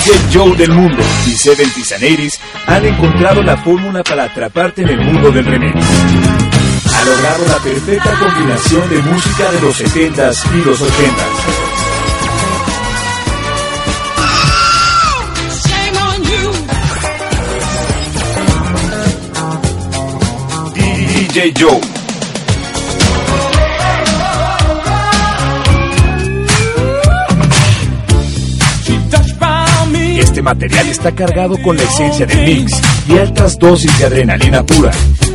DJ Joe del mundo y 70s and 80s han encontrado la fórmula para atraparte en el mundo del remix. Ha logrado la perfecta combinación de música de los 70s y los 80s. DJ Joe. Este material está cargado con la esencia del mix y altas dosis de adrenalina pura.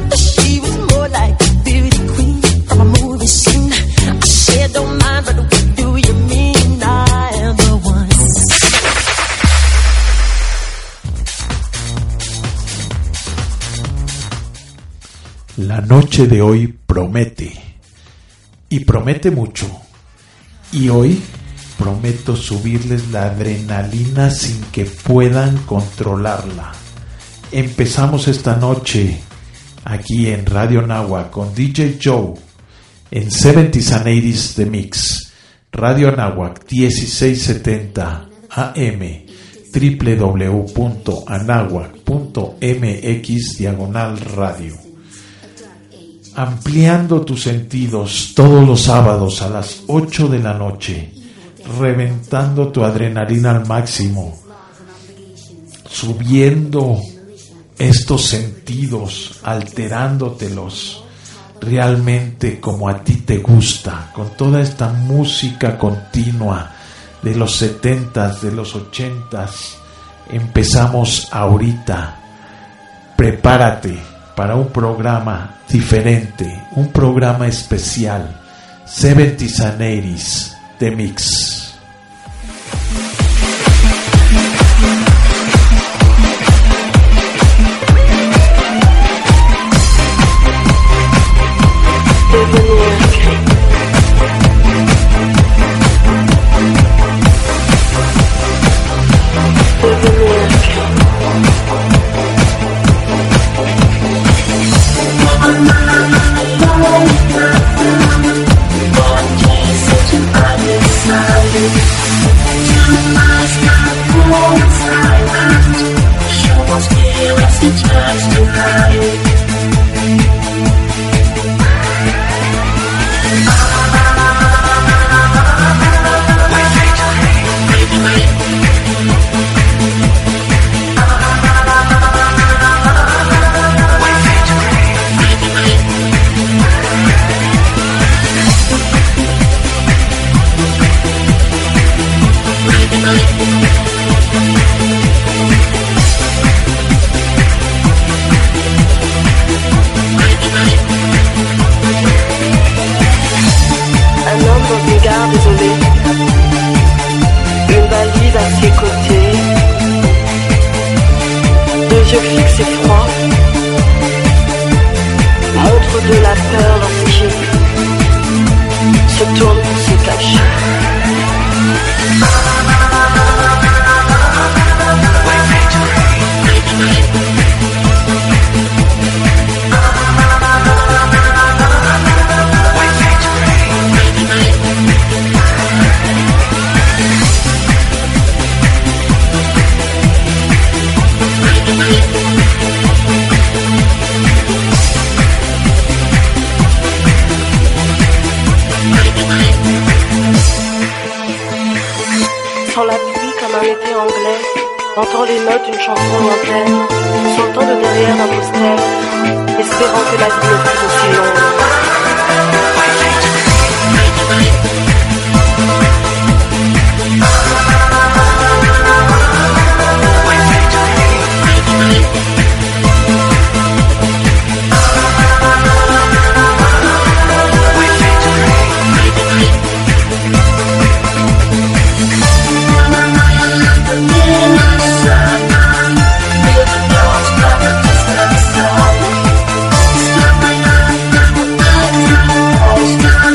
La noche de hoy promete, y promete mucho, y hoy prometo subirles la adrenalina sin que puedan controlarla. Empezamos esta noche aquí en Radio Anáhuac con DJ Joe en 70s and 80s The Mix. Radio Anáhuac 1670 AM, www.anahuac.mx/radio. Ampliando tus sentidos todos los sábados a las 8 de la noche, reventando tu adrenalina al máximo, subiendo estos sentidos, alterándotelos realmente como a ti te gusta, con toda esta música continua de los 70s, de los 80s. Empezamos ahorita. Prepárate para un programa diferente, un programa especial, 70s and 80s The Mix. Sans la pluie comme un été anglais, entend les notes d'une chanson lointaine, s'entend de derrière un poster, espérant que la vie ne fût aussi longue. Stop.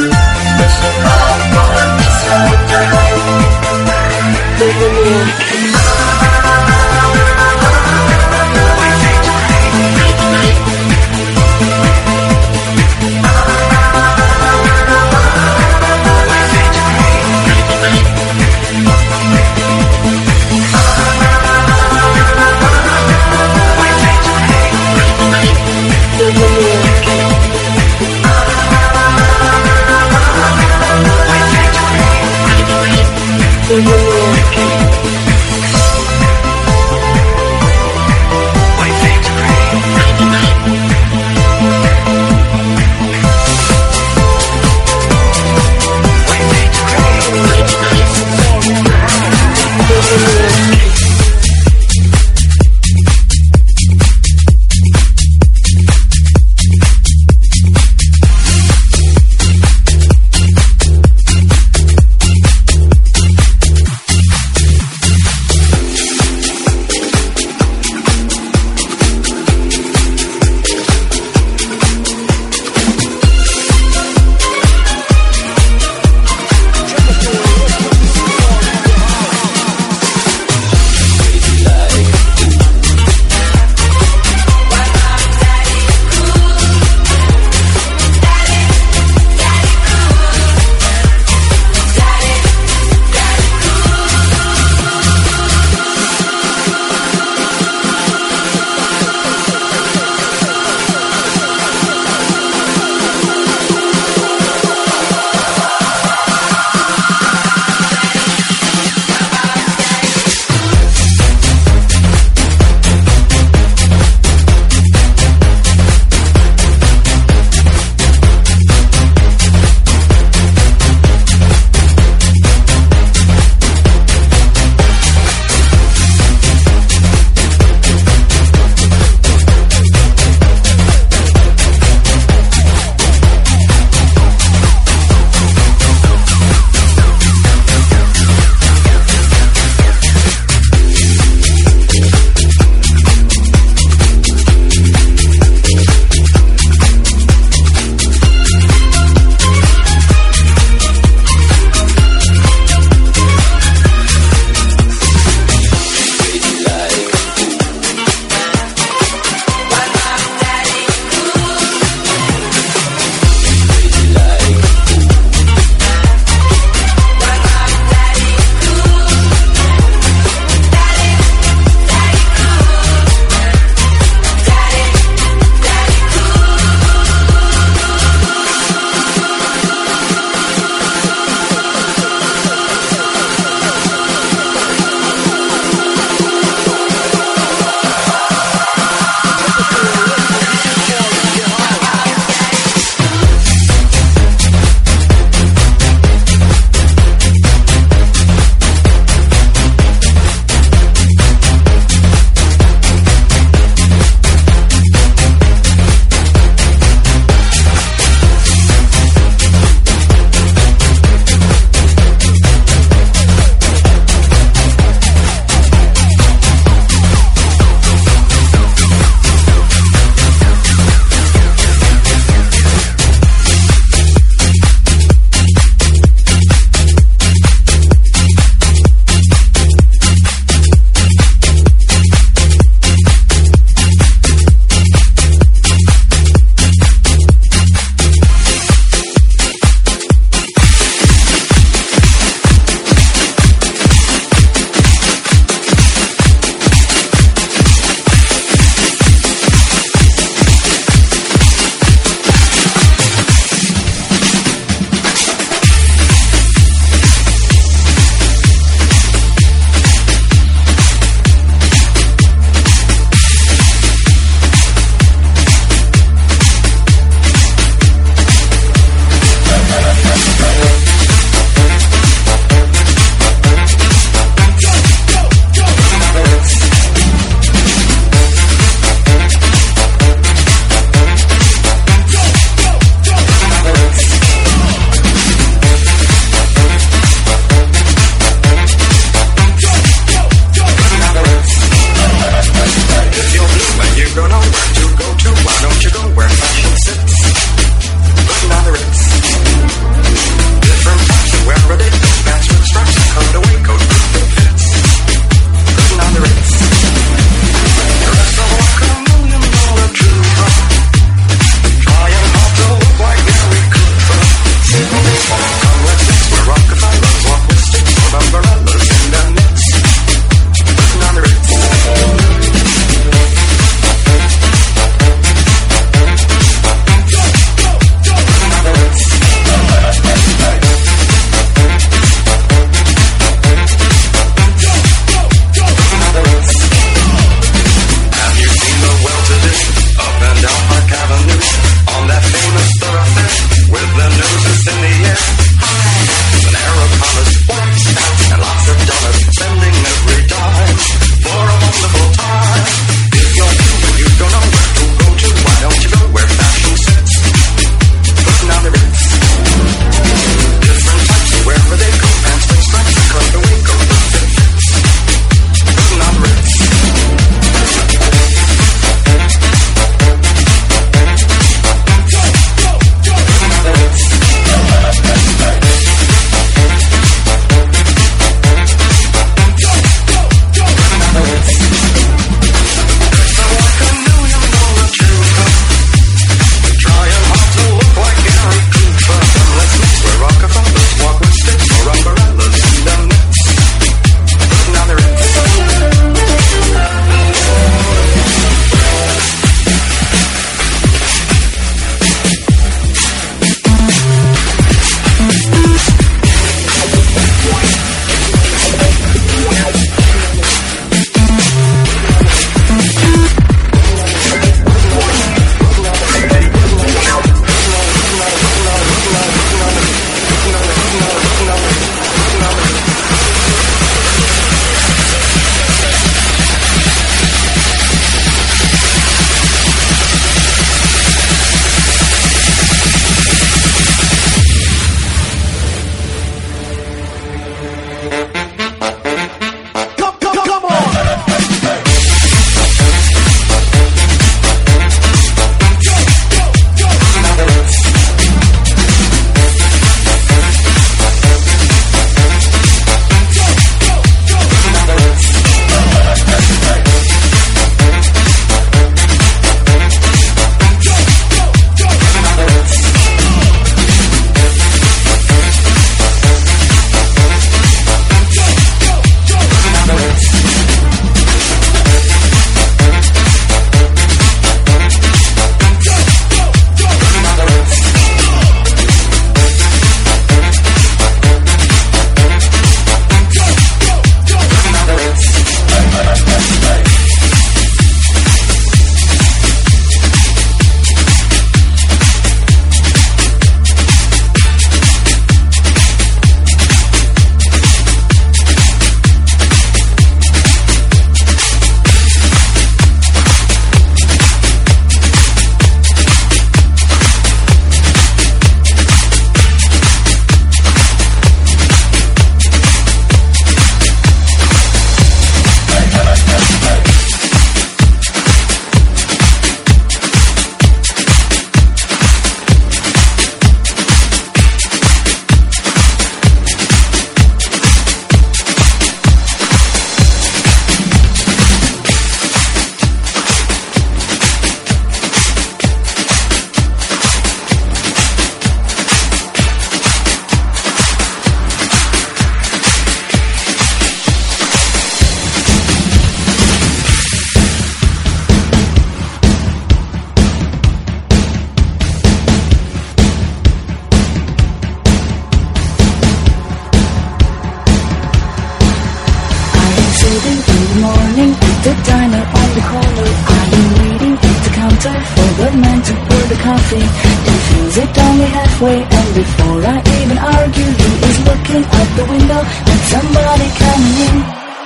the diner on the corner. I've been waiting at the counter for the man to pour the coffee. He fills it only halfway, and before I even argue, he is looking out the window at somebody coming in.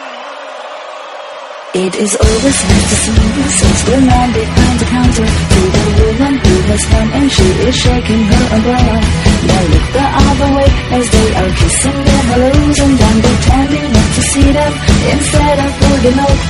It is always nice to see you, says the man behind the counter to the woman who has come, and she is shaking her umbrella. Now look the other way as they are kissing their hellos, and I'm pretending not to see them instead of pulling out.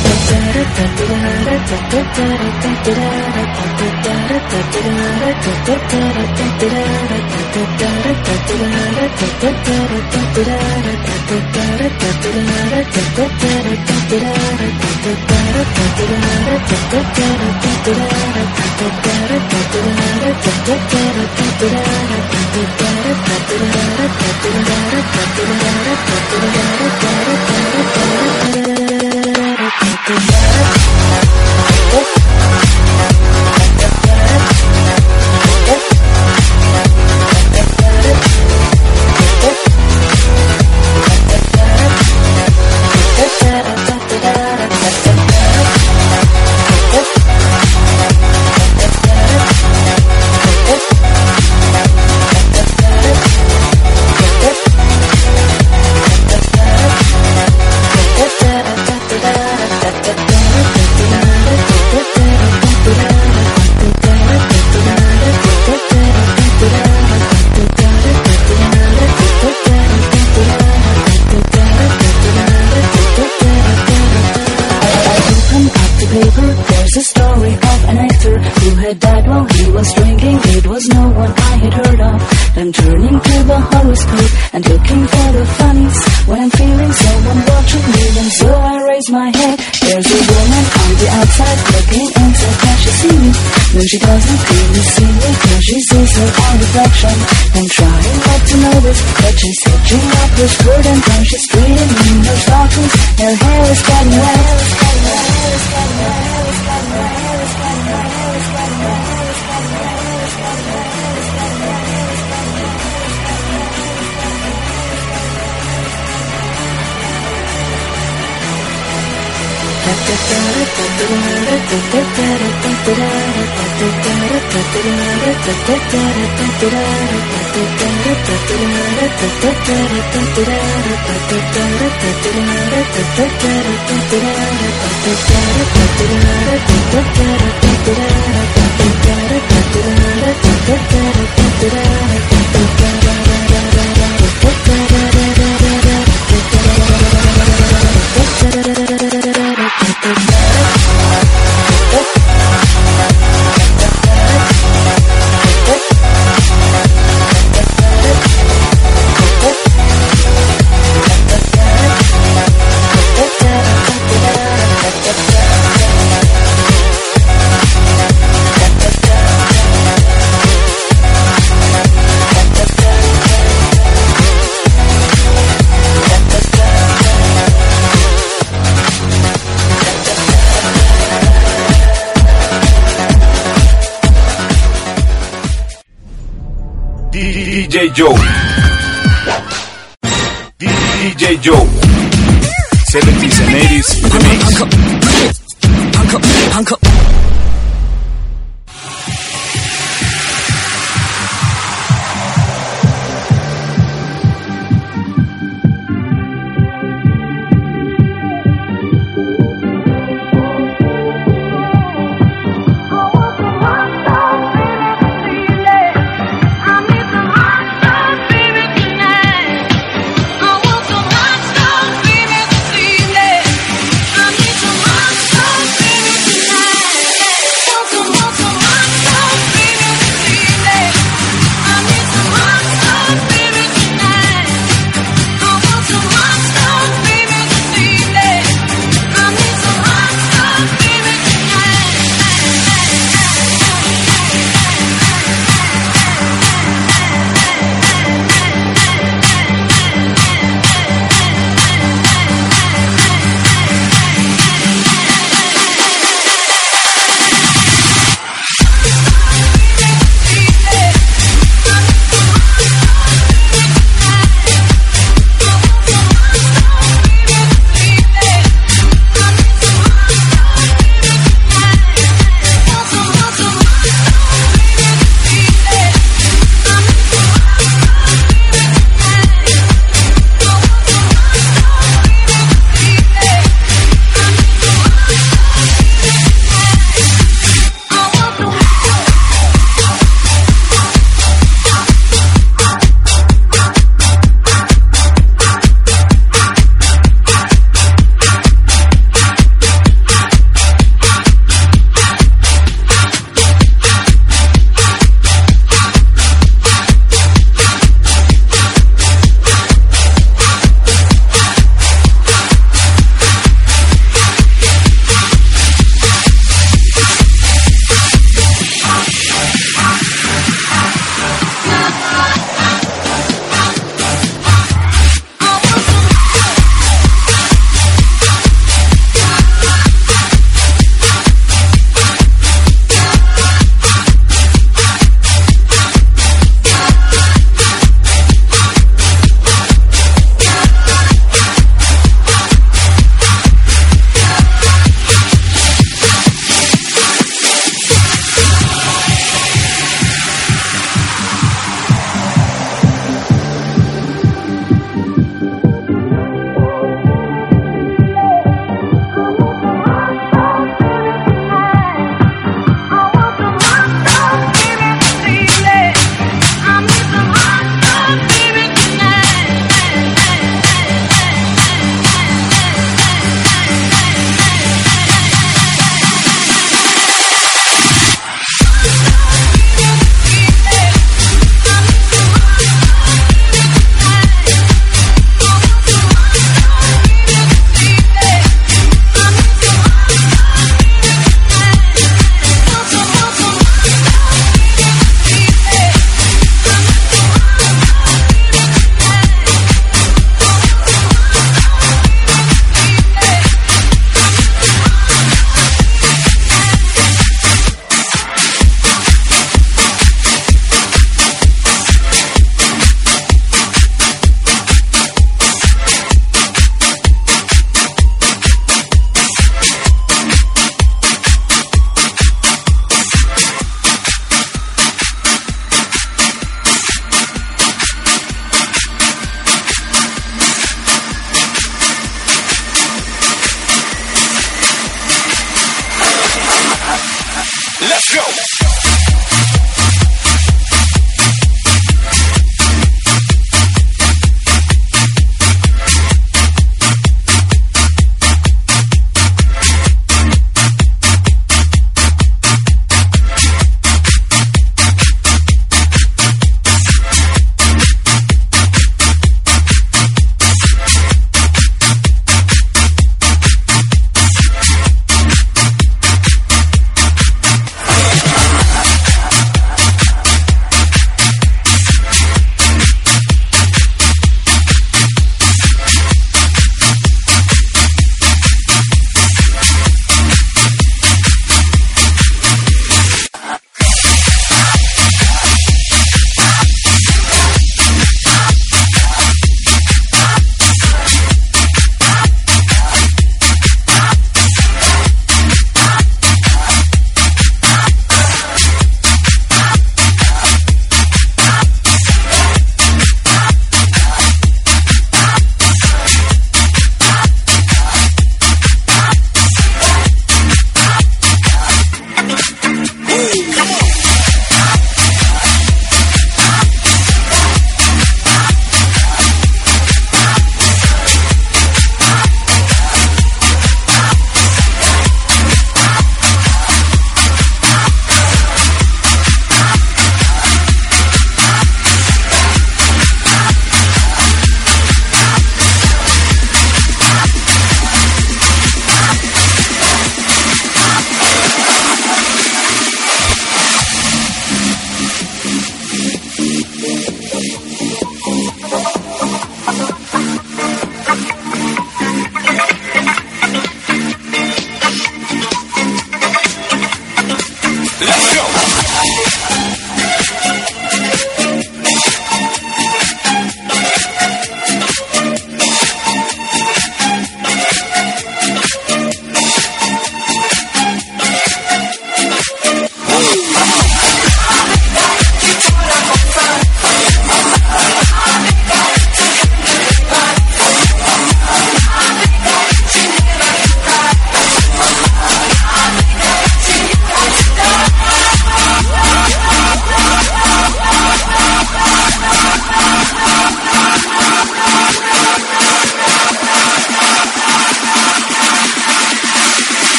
There's a story of an actor who had died while he was drinking. It was no one I had heard of. I'm turning to the horoscope and looking for the funnies when I'm feeling someone watching me. And so I raise my head. There's a woman on the outside looking in, so can she see me? No, she doesn't really see me, cause she sees her own reflection. I'm trying not to notice that she's hitching up her skirt, and when she's treating me in her stockings, her hair is getting wet. DJ Joe. DJ Joe. 70s and 80s remix. Tonight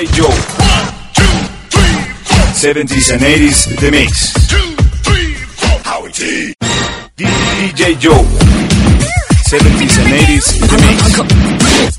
DJ Joe. 70s and 80s The Mix. Howie T. DJ Joe. 70s and 80s The Mix.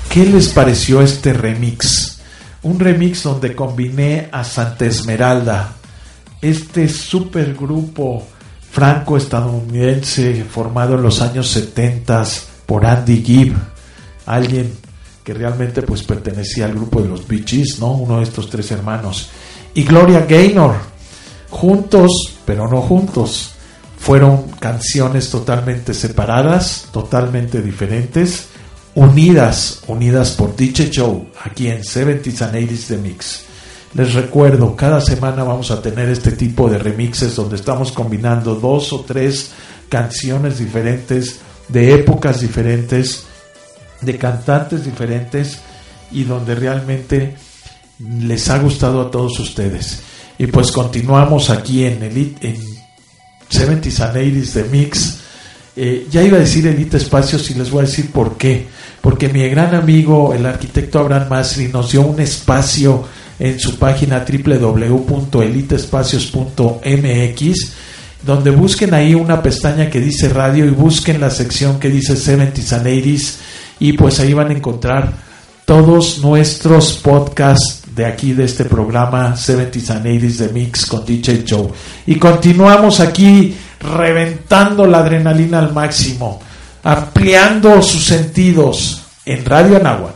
¿qué les pareció este remix? Un remix donde combiné a Santa Esmeralda, este supergrupo franco-estadounidense formado en los años 70 por Andy Gibb, alguien que realmente pues pertenecía al grupo de los Bee Gees, ¿no? Uno de estos tres hermanos, y Gloria Gaynor, juntos pero no juntos. Fueron canciones totalmente separadas, totalmente diferentes, unidas por DJ Joe, aquí en 70s and 80s The Mix. Les recuerdo, cada semana vamos a tener este tipo de remixes donde estamos combinando 2 o 3 canciones diferentes, de épocas diferentes, de cantantes diferentes, y donde realmente les ha gustado a todos ustedes. Y pues continuamos aquí en 70s and 80s The Mix. Ya iba a decir Elite Espacios y les voy a decir por qué. Porque mi gran amigo, el arquitecto Abraham Masri, nos dio un espacio en su página www.eliteespacios.mx, donde busquen ahí una pestaña que dice radio y busquen la sección que dice 70s and 80s, y pues ahí van a encontrar todos nuestros podcasts de aquí, de este programa 70s and 80s The Mix con DJ Joe. Y continuamos aquí reventando la adrenalina al máximo, ampliando sus sentidos en Radio Anáhuac.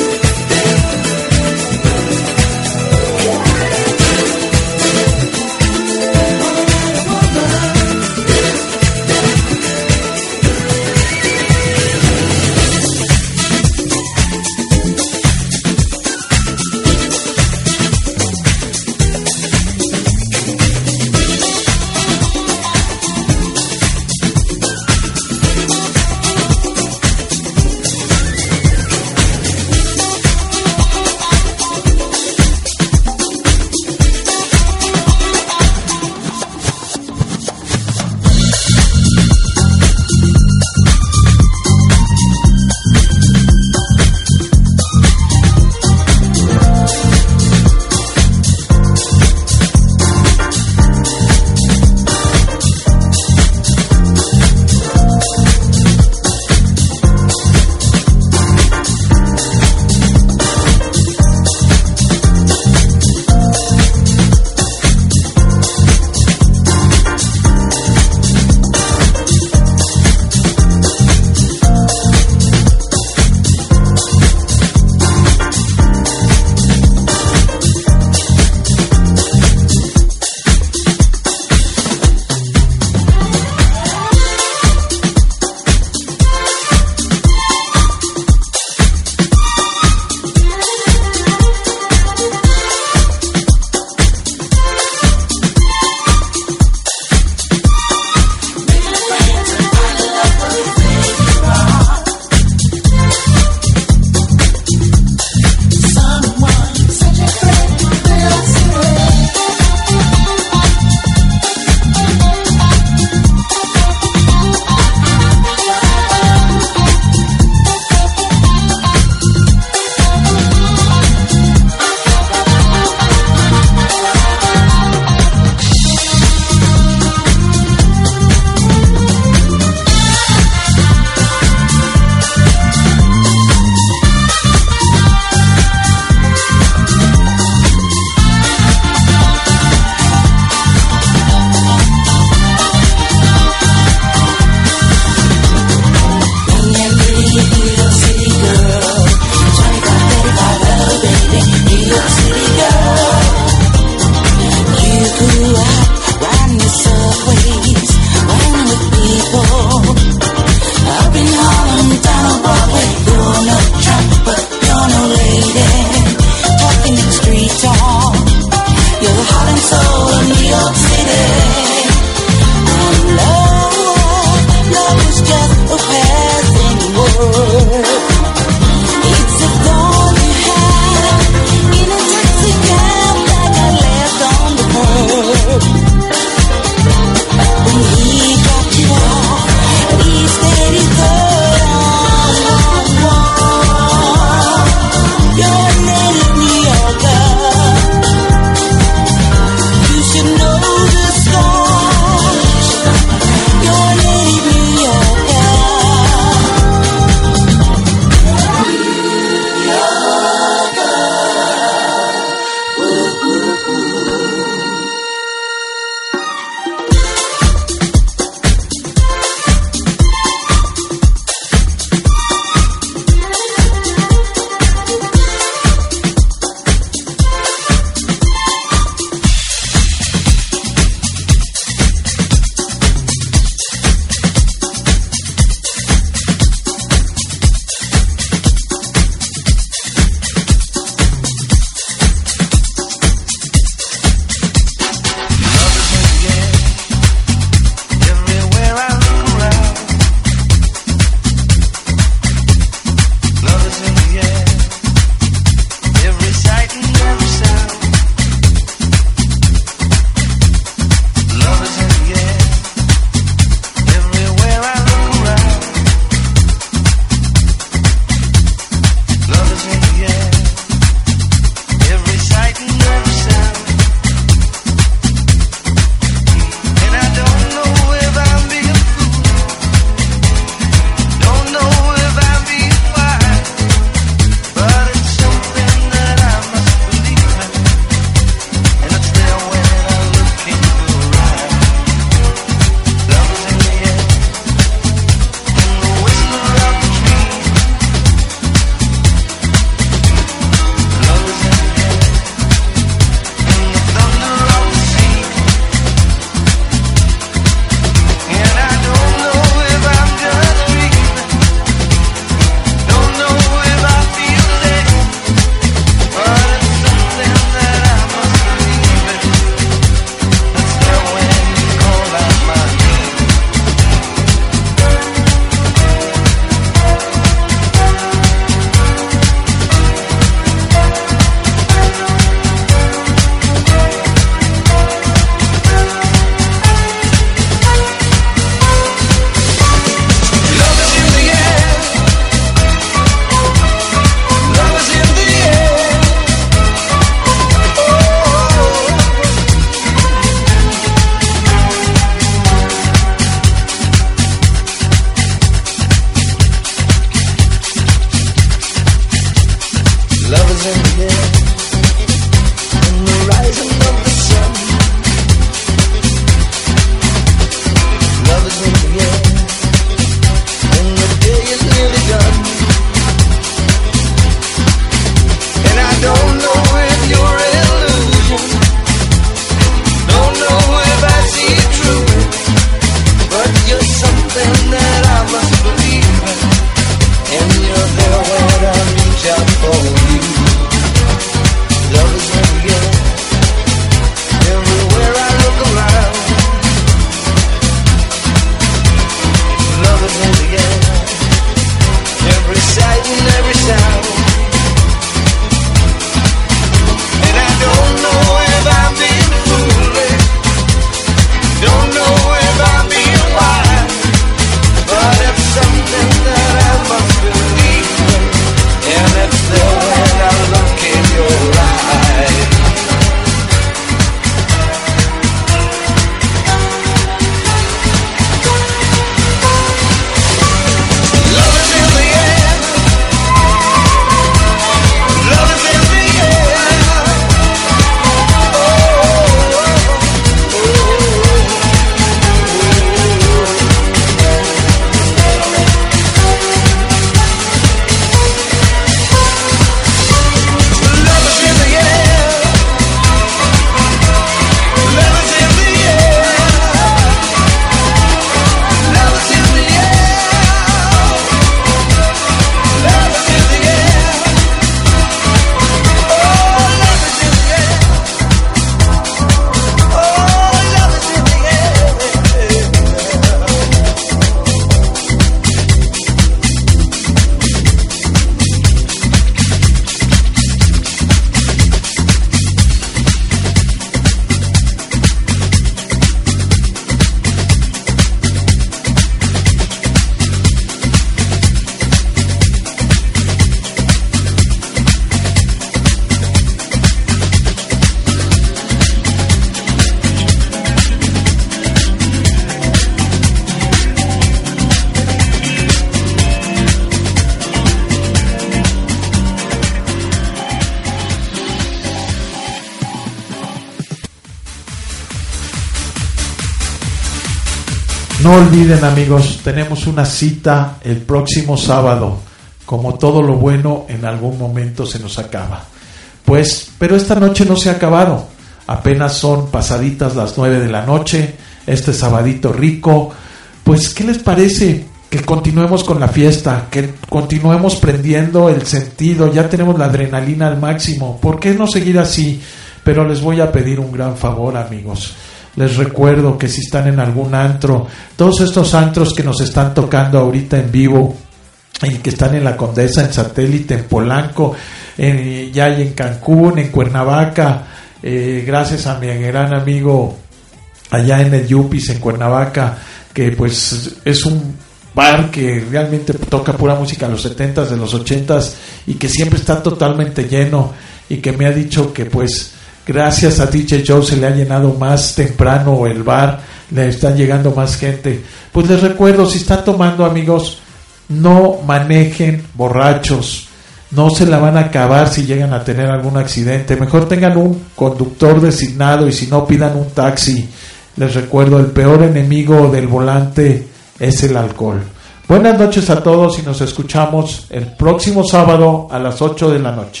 no olviden, amigos, tenemos una cita el próximo sábado. Como todo lo bueno, en algún momento se nos acaba. Pues, pero esta noche no se ha acabado. Apenas son pasaditas las 9 de la noche, este sabadito rico. Pues, ¿qué les parece? Que continuemos con la fiesta, que continuemos prendiendo el sentido. Ya tenemos la adrenalina al máximo. ¿Por qué no seguir así? Pero les voy a pedir un gran favor, amigos. Les recuerdo que si están en algún antro, todos estos antros que nos están tocando ahorita en vivo, y que están en la Condesa, en Satélite, en Polanco, ya hay en Cancún, en Cuernavaca, gracias a mi gran amigo allá en el Yupis, en Cuernavaca, que pues es un bar que realmente toca pura música de los 70s, de los 80s, y que siempre está totalmente lleno, y que me ha dicho que pues gracias a DJ Joe se le ha llenado más temprano el bar, le está llegando más gente. Pues les recuerdo, si están tomando, amigos, no manejen borrachos, no se la van a acabar si llegan a tener algún accidente. Mejor tengan un conductor designado, y si no, pidan un taxi. Les recuerdo, el peor enemigo del volante es el alcohol. Buenas noches a todos y nos escuchamos el próximo sábado a las 8 de la noche.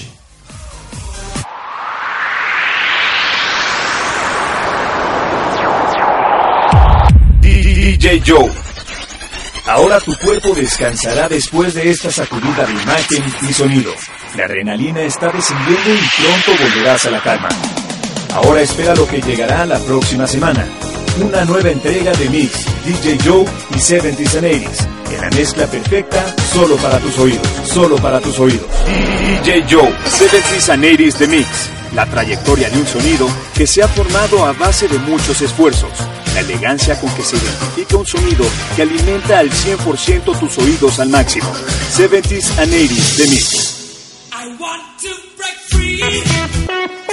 DJ Joe. Ahora tu cuerpo descansará después de esta sacudida de imagen y sonido. La adrenalina está descendiendo y pronto volverás a la calma. Ahora espera lo que llegará la próxima semana. Una nueva entrega de Mix, DJ Joe y 70s and 80s. En la mezcla perfecta, solo para tus oídos. Solo para tus oídos. DJ Joe, 70s and 80s The Mix. La trayectoria de un sonido que se ha formado a base de muchos esfuerzos. La elegancia con que se identifica un sonido que alimenta al 100% tus oídos al máximo. 70s and 80s The Mix. I want to break free.